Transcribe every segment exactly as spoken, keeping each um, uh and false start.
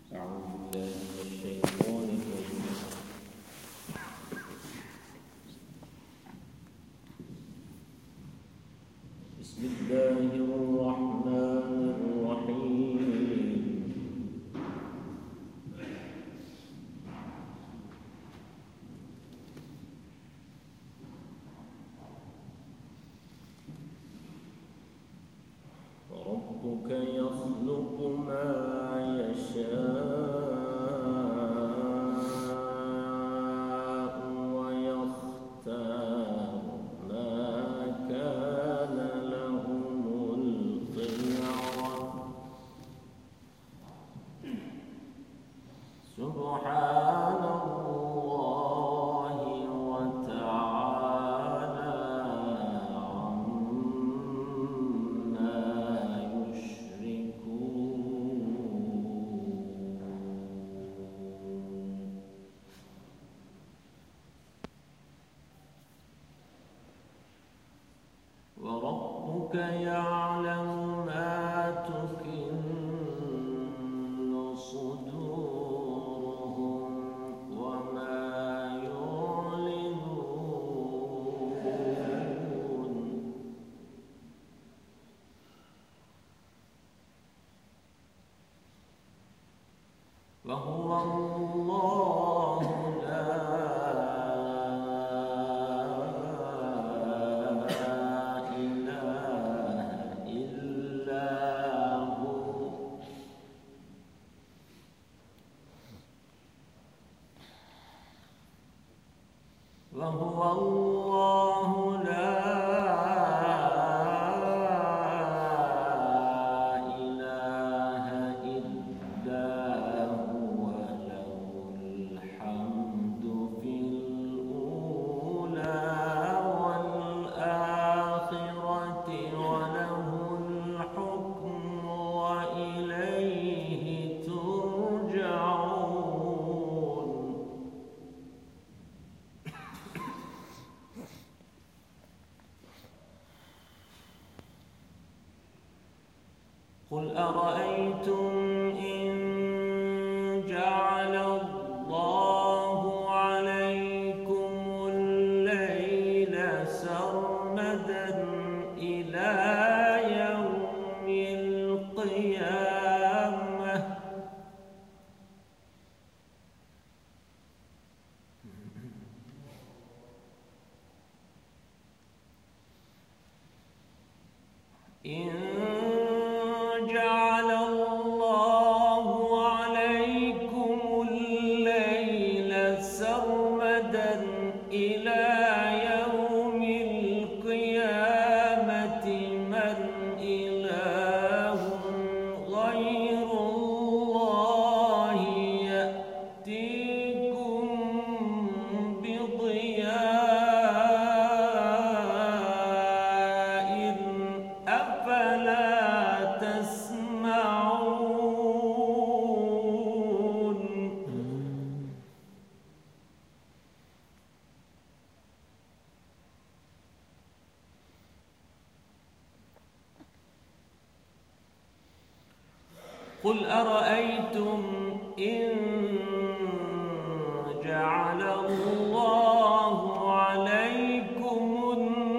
أعوذ بالله من الشيطان الرجيم. بسم الله الرحمن الرحيم. ربك يخلق ما يشاء ويختار ما كان لهم الخيرة سبحان الله وتعالى عما يشركون. وربك يعلم ما تكن صدورهم وما يعلنون. وهو الله لا إله إلا هو. وهو الله لا إله إلا هو له الحمد في الأولى والآخرة وله الحكم وإليه ترجعون. قل أرأيتم إن جعل الله عليكم الليل سرمدا إلى يوم القيامة إن جعل الله عليكم الليل سرمدا إلى يوم القيامة من إله غير الله يأتيكم بضياء أفلا تسمعون. قل أرأيتم إن جعل الله عليكم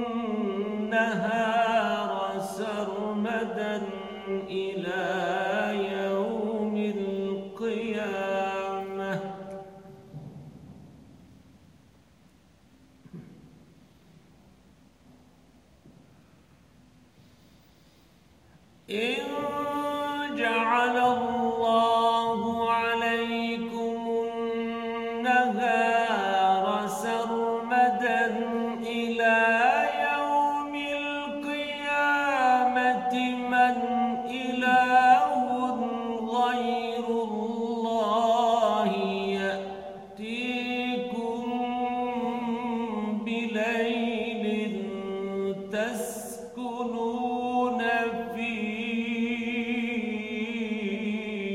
النهار سرمدا إلى يوم القيامة إن جعل الله عليكم النهار سرمدا إلى يوم القيامة من إله غير الله يأتيكم بليل تسكنون فيه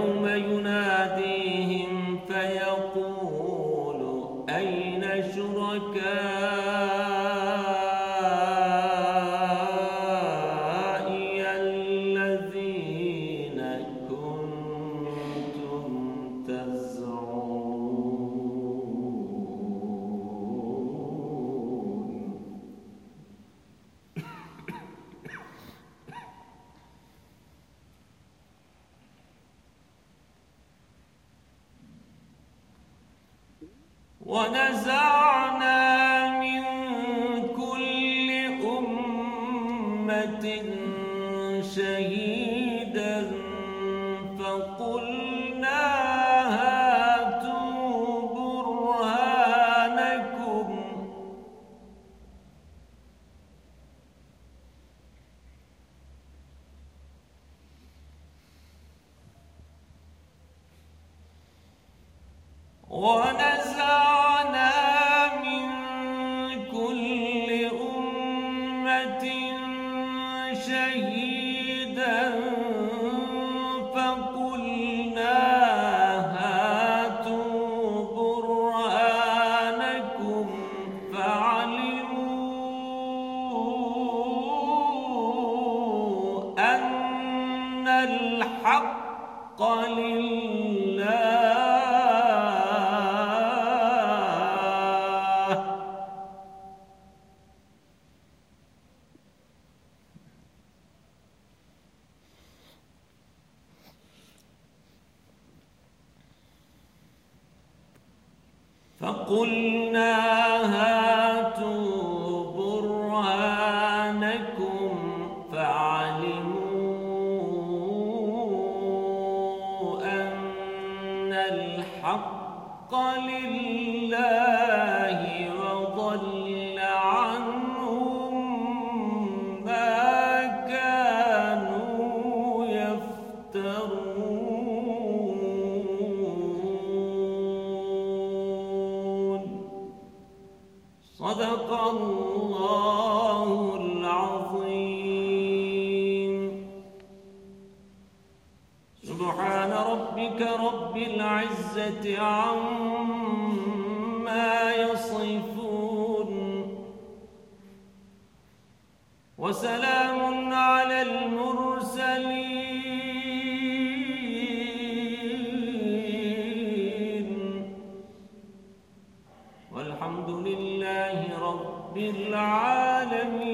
ويوم يناديهم فيقول أين شركائي الذين كنتم تزعمون ونزعنا من كل أمة شهيدا فقلنا هاتوا برهانكم ونزعنا من كل أمة شهيدا فقلنا هاتوا برهانكم فعلموا أن الحق لله فقلنا هاتوا برهانكم فعلموا أن الحق لله وضل عنهم ما كانوا يفترون. صدق الله العظيم. سبحان ربك رب العزة عما يصفون وسلام